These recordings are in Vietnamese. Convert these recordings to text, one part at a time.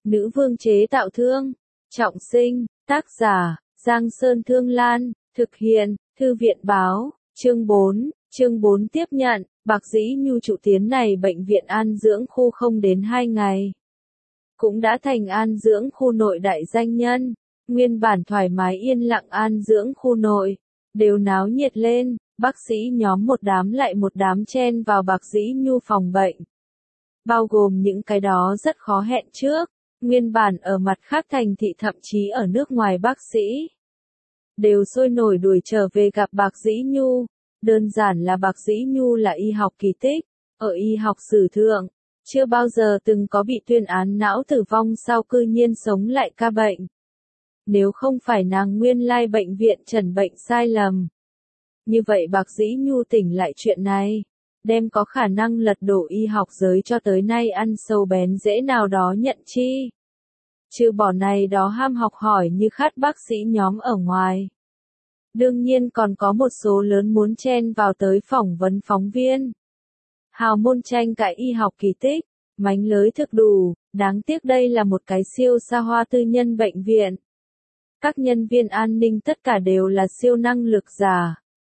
Nữ vương chế tạo thương. Trọng sinh. Tác giả, Giang Sơn Thương Lan. Thực hiện, Thư viện Báo. Chương 4 tiếp nhận, Bạc Dĩ Nhu trụ tiến này bệnh viện an dưỡng khu không đến 2 ngày. Cũng đã thành an dưỡng khu nội đại danh nhân. Nguyên bản thoải mái yên lặng an dưỡng khu nội, đều náo nhiệt lên, bác sĩ nhóm một đám lại một đám chen vào Bạc Dĩ Nhu phòng bệnh. Bao gồm những cái đó rất khó hẹn trước, nguyên bản ở mặt khác thành thị thậm chí ở nước ngoài bác sĩ. Đều sôi nổi đuổi trở về gặp Bạc Dĩ Nhu, đơn giản là Bạc Dĩ Nhu là y học kỳ tích, ở y học sử thượng, chưa bao giờ từng có bị tuyên án não tử vong sau cư nhiên sống lại ca bệnh. Nếu không phải nàng nguyên lai bệnh viện chẩn bệnh sai lầm. Như vậy Bạc Dĩ Nhu tỉnh lại chuyện này, đem có khả năng lật đổ y học giới cho tới nay ăn sâu bén dễ nào đó nhận chi. Trừ bỏ này đó ham học hỏi như khát bác sĩ nhóm ở ngoài. Đương nhiên còn có một số lớn muốn chen vào tới phỏng vấn phóng viên. Hào môn tranh cãi y học kỳ tích, mánh lới thực đủ, đáng tiếc đây là một cái siêu xa hoa tư nhân bệnh viện. Các nhân viên an ninh tất cả đều là siêu năng lực giả.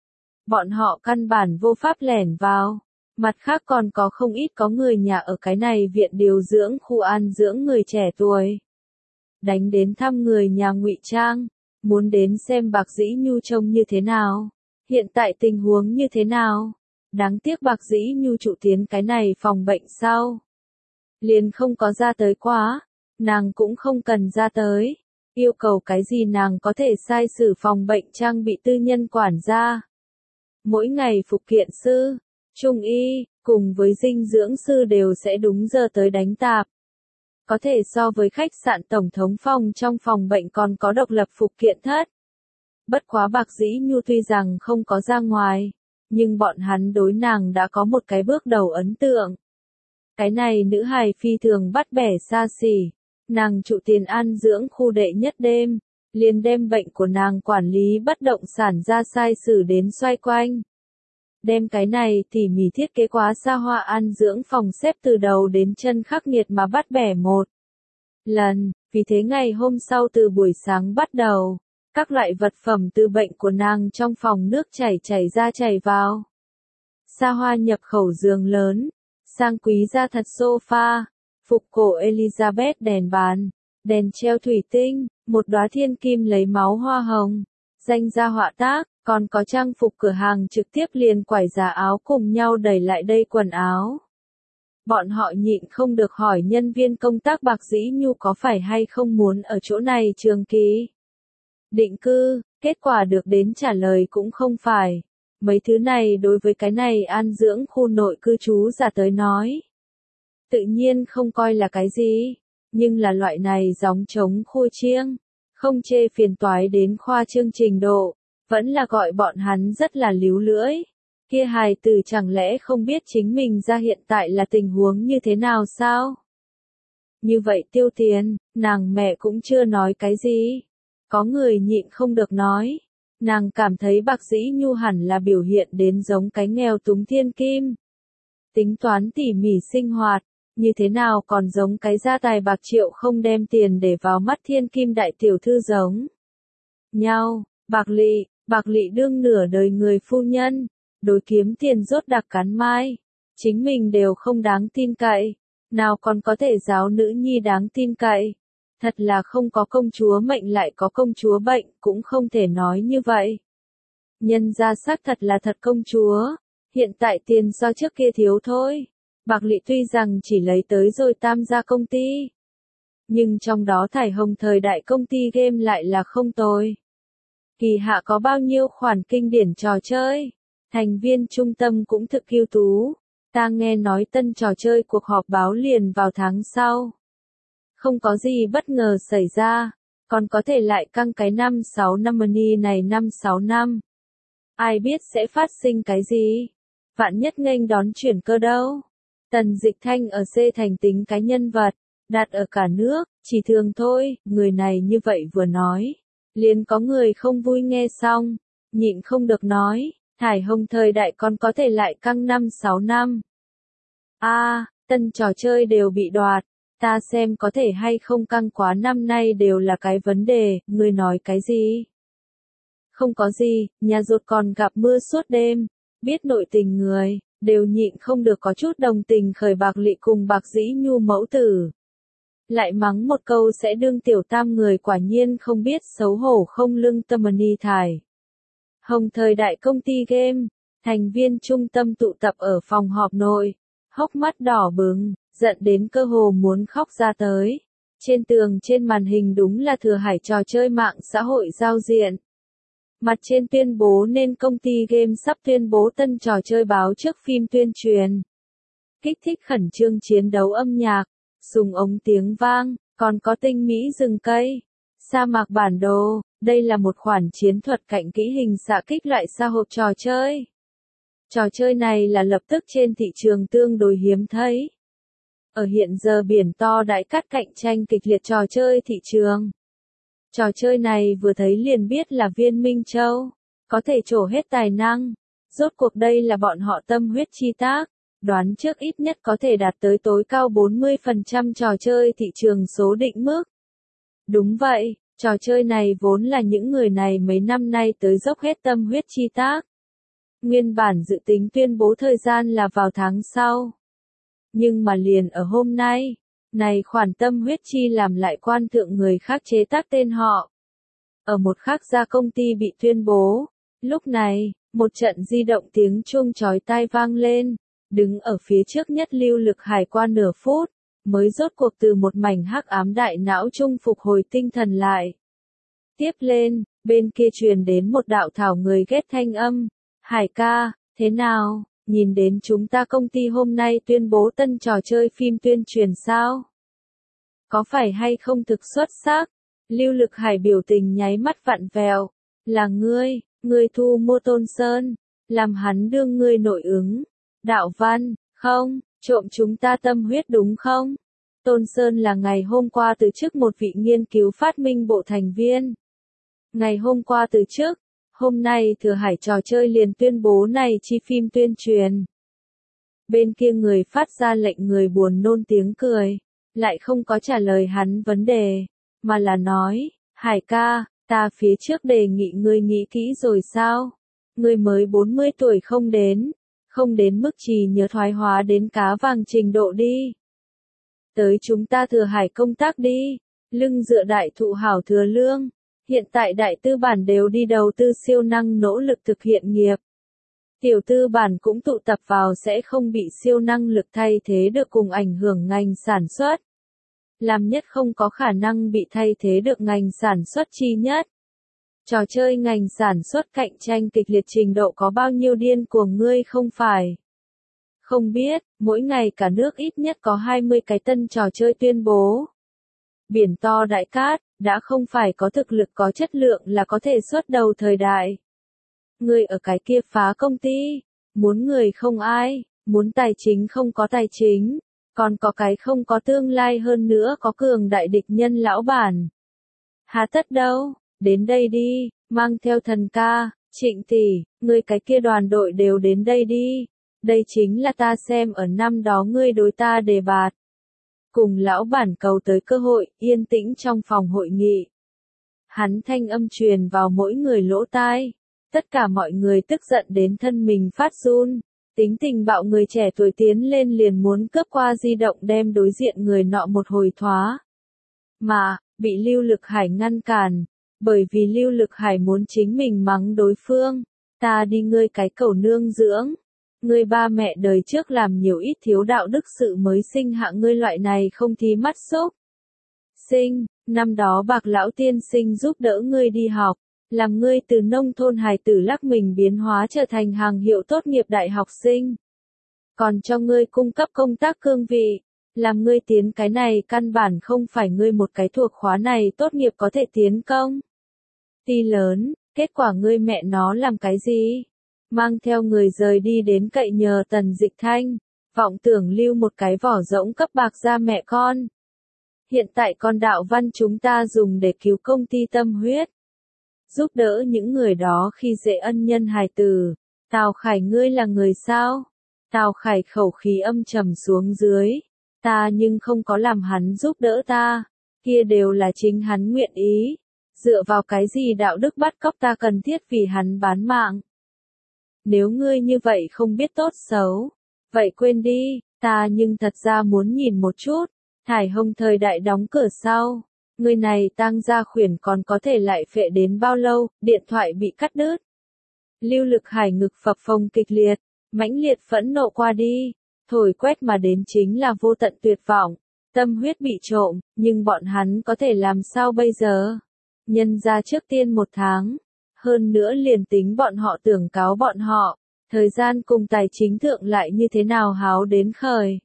Bọn họ căn bản vô pháp lẻn vào. Mặt khác còn có không ít có người nhà ở cái này viện điều dưỡng khu an dưỡng người trẻ tuổi. Đánh đến thăm người nhà ngụy trang, muốn đến xem Bạc Dĩ Nhu trông như thế nào, hiện tại tình huống như thế nào. Đáng tiếc Bạc Dĩ Nhu trụ tiến cái này phòng bệnh sau. Liền không có ra tới quá, nàng cũng không cần ra tới. Yêu cầu cái gì nàng có thể sai sử phòng bệnh trang bị tư nhân quản gia. Mỗi ngày phục kiện sư, trung y, cùng với dinh dưỡng sư đều sẽ đúng giờ tới đánh tạp. Có thể so với khách sạn tổng thống phòng trong phòng bệnh còn có độc lập phục kiện thất. Bất quá Bạc Dĩ Nhu tuy rằng không có ra ngoài, nhưng bọn hắn đối nàng đã có một cái bước đầu ấn tượng. Cái này nữ hài phi thường bắt bẻ xa xỉ. Nàng trụ tiền an dưỡng khu đệ nhất đêm, liền đem bệnh của nàng quản lý bất động sản ra sai sử đến xoay quanh. Đem cái này tỉ mỉ thiết kế quá xa hoa an dưỡng phòng xếp từ đầu đến chân khắc nghiệt mà bắt bẻ một lần, vì thế ngày hôm sau từ buổi sáng bắt đầu, các loại vật phẩm từ bệnh của nàng trong phòng nước chảy ra chảy vào. Xa hoa nhập khẩu giường lớn, sang quý gia thật sofa. Phục cổ Elizabeth đèn bàn, đèn treo thủy tinh, một đóa thiên kim lấy máu hoa hồng, danh gia họa tác, còn có trang phục cửa hàng trực tiếp liền quải giá áo cùng nhau đẩy lại đây quần áo. Bọn họ nhịn không được hỏi nhân viên công tác Bạc Dĩ Nhu có phải hay không muốn ở chỗ này trường kỳ định cư, kết quả được đến trả lời cũng không phải. Mấy thứ này đối với cái này an dưỡng khu nội cư trú giả tới nói. Tự nhiên không coi là cái gì, nhưng là loại này gióng trống khua chiêng, không chê phiền toái đến khoa trương trình độ, vẫn là gọi bọn hắn rất là líu lưỡi. Kia hài tử chẳng lẽ không biết chính mình ra hiện tại là tình huống như thế nào sao? Như vậy tiêu tiền, nàng mẹ cũng chưa nói cái gì. Có người nhịn không được nói, nàng cảm thấy Bạc Dĩ Nhu hẳn là biểu hiện đến giống cái nghèo túng thiên kim. Tính toán tỉ mỉ sinh hoạt. Như thế nào còn giống cái gia tài bạc triệu không đem tiền để vào mắt thiên kim đại tiểu thư giống nhau. Bạc Lị đương nửa đời người phu nhân, đối kiếm tiền rốt đặc cắn mai, chính mình đều không đáng tin cậy, nào còn có thể giáo nữ nhi đáng tin cậy. Thật là không có công chúa mệnh lại có công chúa bệnh, cũng không thể nói như vậy. Nhân gia xác thật là thật công chúa, hiện tại tiền so trước kia thiếu thôi. Bạc Lị tuy rằng chỉ lấy tới rồi tam gia công ty, nhưng trong đó thải hồng thời đại công ty game lại là không tồi. Kỳ hạ có bao nhiêu khoản kinh điển trò chơi, thành viên trung tâm cũng thực ưu tú. Ta nghe nói tân trò chơi cuộc họp báo liền vào tháng sau. Không có gì bất ngờ xảy ra, còn có thể lại căng cái 5-6 năm money này 5-6 năm. Ai biết sẽ phát sinh cái gì? Vạn nhất nghênh đón chuyển cơ đâu? Tần Dịch Thanh ở C thành tính cái nhân vật, đạt ở cả nước, chỉ thường thôi, người này như vậy vừa nói. Liền có người không vui nghe xong, nhịn không được nói, thải hồng thời đại còn có thể lại căng 5-6 năm. Tân trò chơi đều bị đoạt, ta xem có thể hay không căng quá năm nay đều là cái vấn đề, ngươi nói cái gì? Không có gì, nhà ruột còn gặp mưa suốt đêm, biết nội tình người, đều nhịn không được có chút đồng tình khởi Bạc Lị cùng Bạc Dĩ Nhu mẫu tử. Lại mắng một câu sẽ đương tiểu tam người quả nhiên không biết xấu hổ không lương tâm ni thải. Hồng thời đại công ty game, thành viên trung tâm tụ tập ở phòng họp nội, hốc mắt đỏ bừng, giận đến cơ hồ muốn khóc ra tới. Trên tường trên màn hình đúng là Thừa Hải trò chơi mạng xã hội giao diện. Mặt trên tuyên bố nên công ty game sắp tuyên bố tân trò chơi báo trước phim tuyên truyền. Kích thích khẩn trương chiến đấu âm nhạc, súng ống tiếng vang, còn có tinh mỹ rừng cây, sa mạc bản đồ, đây là một khoản chiến thuật cạnh kỹ hình xạ kích loại xa hộp trò chơi. Trò chơi này là lập tức trên thị trường tương đối hiếm thấy. Ở hiện giờ biển to đại cắt cạnh tranh kịch liệt trò chơi thị trường. Trò chơi này vừa thấy liền biết là Viên Minh Châu, có thể trổ hết tài năng. Rốt cuộc đây là bọn họ tâm huyết chi tác, đoán trước ít nhất có thể đạt tới tối cao 40% trò chơi thị trường số định mức. Đúng vậy, trò chơi này vốn là những người này mấy năm nay tới dốc hết tâm huyết chi tác. Nguyên bản dự tính tuyên bố thời gian là vào tháng sau. Nhưng mà liền ở hôm nay, này khoản tâm huyết chi làm lại quan thượng người khác chế tác tên họ. Ở một khác gia công ty bị tuyên bố, lúc này, một trận di động tiếng chuông chói tai vang lên, đứng ở phía trước nhất Lưu Lực Hải qua nửa phút, mới rốt cuộc từ một mảnh hắc ám đại não trung phục hồi tinh thần lại. Tiếp lên, bên kia truyền đến một đạo thảo người ghét thanh âm, Hải ca, thế nào? Nhìn đến chúng ta công ty hôm nay tuyên bố tân trò chơi phim tuyên truyền sao? Có phải hay không thực xuất sắc? Lưu Lực Hải biểu tình nháy mắt vặn vẹo. Là ngươi thu mua Tôn Sơn, làm hắn đương ngươi nội ứng. Đạo Văn, không, trộm chúng ta tâm huyết đúng không? Tôn Sơn là ngày hôm qua từ chức một vị nghiên cứu phát minh bộ thành viên. Ngày hôm qua từ chức. Hôm nay Thừa Hải trò chơi liền tuyên bố này chi phim tuyên truyền. Bên kia người phát ra lệnh người buồn nôn tiếng cười, lại không có trả lời hắn vấn đề, mà là nói, Hải ca, ta phía trước đề nghị ngươi nghĩ kỹ rồi sao? Ngươi mới 40 tuổi không đến mức chỉ nhớ thoái hóa đến cá vàng trình độ đi. Tới chúng ta Thừa Hải công tác đi, lưng dựa đại thụ hảo thừa lương. Hiện tại đại tư bản đều đi đầu tư siêu năng nỗ lực thực hiện nghiệp. Tiểu tư bản cũng tụ tập vào sẽ không bị siêu năng lực thay thế được cùng ảnh hưởng ngành sản xuất. Làm nhất không có khả năng bị thay thế được ngành sản xuất chi nhất. Trò chơi ngành sản xuất cạnh tranh kịch liệt trình độ có bao nhiêu điên cuồng ngươi không phải. Không biết, mỗi ngày cả nước ít nhất có 20 cái tân trò chơi tuyên bố. Biển to đại cát, đã không phải có thực lực có chất lượng là có thể xuất đầu thời đại. Người ở cái kia phá công ty, muốn người không ai, muốn tài chính không có tài chính, còn có cái không có tương lai hơn nữa có cường đại địch nhân lão bản. Hà tất đâu, đến đây đi, mang theo thần ca, Trịnh tỷ, người cái kia đoàn đội đều đến đây đi. Đây chính là ta xem ở năm đó ngươi đối ta đề bạt. Cùng lão bản cầu tới cơ hội, yên tĩnh trong phòng hội nghị. Hắn thanh âm truyền vào mỗi người lỗ tai. Tất cả mọi người tức giận đến thân mình phát run. Tính tình bạo người trẻ tuổi tiến lên liền muốn cướp qua di động đem đối diện người nọ một hồi thoá. Mà, bị Lưu Lực Hải ngăn cản. Bởi vì Lưu Lực Hải muốn chính mình mắng đối phương. Ta đi ngươi cái cẩu nương dưỡng. Ngươi ba mẹ đời trước làm nhiều ít thiếu đạo đức sự mới sinh hạ ngươi loại này không thí mắt xúc. Năm đó Bạc lão tiên sinh giúp đỡ ngươi đi học, làm ngươi từ nông thôn hài tử lắc mình biến hóa trở thành hàng hiệu tốt nghiệp đại học sinh. Còn cho ngươi cung cấp công tác cương vị, làm ngươi tiến cái này căn bản không phải ngươi một cái thuộc khóa này tốt nghiệp có thể tiến công. Ti lớn, kết quả ngươi mẹ nó làm cái gì? Mang theo người rời đi đến cậy nhờ Tần Dịch Thanh, vọng tưởng lưu một cái vỏ rỗng cấp bạc ra mẹ con. Hiện tại con Đạo Văn chúng ta dùng để cứu công ty tâm huyết. Giúp đỡ những người đó khi dễ ân nhân hài tử. Tào Khải ngươi là người sao? Tào Khải khẩu khí âm trầm xuống dưới. ta nhưng không có làm hắn giúp đỡ ta, kia đều là chính hắn nguyện ý, dựa vào cái gì đạo đức bắt cóc ta cần thiết vì hắn bán mạng. Nếu ngươi như vậy không biết tốt xấu, vậy quên đi, ta nhưng thật ra muốn nhìn một chút, Thải Hồng thời đại đóng cửa sau, người này Tang Gia Khuyển còn có thể lại phệ đến bao lâu, điện thoại bị cắt đứt. Lưu Lực Hải ngực phập phồng kịch liệt, mãnh liệt phẫn nộ qua đi, thổi quét mà đến chính là vô tận tuyệt vọng, tâm huyết bị trộm, nhưng bọn hắn có thể làm sao bây giờ? Nhân ra trước tiên 1 tháng, hơn nữa liền tính bọn họ tưởng cáo bọn họ, thời gian cùng tài chính thượng lại như thế nào háo đến khởi.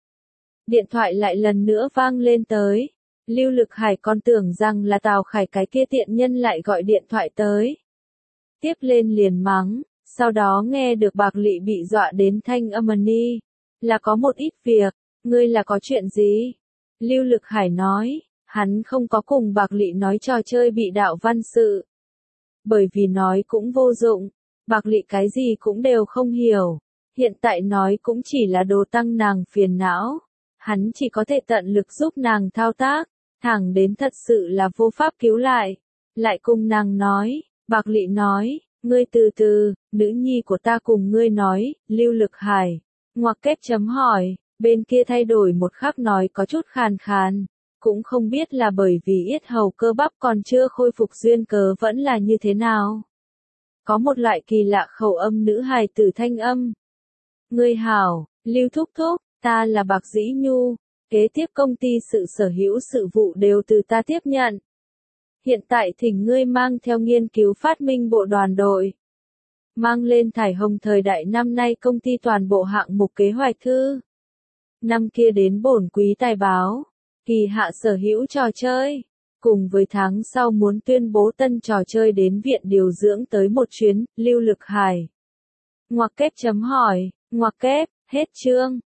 Điện thoại lại lần nữa vang lên tới, Lưu Lực Hải còn tưởng rằng là Tào Khải cái kia tiện nhân lại gọi điện thoại tới. Tiếp lên liền mắng, sau đó nghe được Bạc Lị bị dọa đến thanh âm ni, là có một ít việc, ngươi là có chuyện gì? Lưu Lực Hải nói, hắn không có cùng Bạc Lị nói trò chơi bị đạo văn sự. Bởi vì nói cũng vô dụng, Bạc Lị cái gì cũng đều không hiểu, hiện tại nói cũng chỉ là đồ tăng nàng phiền não, hắn chỉ có thể tận lực giúp nàng thao tác, thẳng đến thật sự là vô pháp cứu lại. Lại cùng nàng nói, Bạc Lị nói, ngươi từ từ, nữ nhi của ta cùng ngươi nói, Lưu Lực Hải, ngoặc kép chấm hỏi, bên kia thay đổi một khắc nói có chút khàn khàn, cũng không biết là bởi vì yết hầu cơ bắp còn chưa khôi phục duyên cớ vẫn là như thế nào. Có một loại kỳ lạ khẩu âm nữ hài tử thanh âm. Ngươi hảo, Lưu thúc thúc, ta là Bạc Dĩ Nhu, kế tiếp công ty sự sở hữu sự vụ đều từ ta tiếp nhận. Hiện tại thỉnh ngươi mang theo nghiên cứu phát minh bộ đoàn đội. Mang lên Thải Hồng thời đại năm nay công ty toàn bộ hạng mục kế hoạch thư. Năm kia đến bổn quý tài báo, kỳ hạ sở hữu trò chơi. Cùng với tháng sau muốn tuyên bố tân trò chơi đến viện điều dưỡng tới một chuyến, Lưu Lực Hải. Ngoặc kép chấm hỏi, ngoặc kép, hết chương.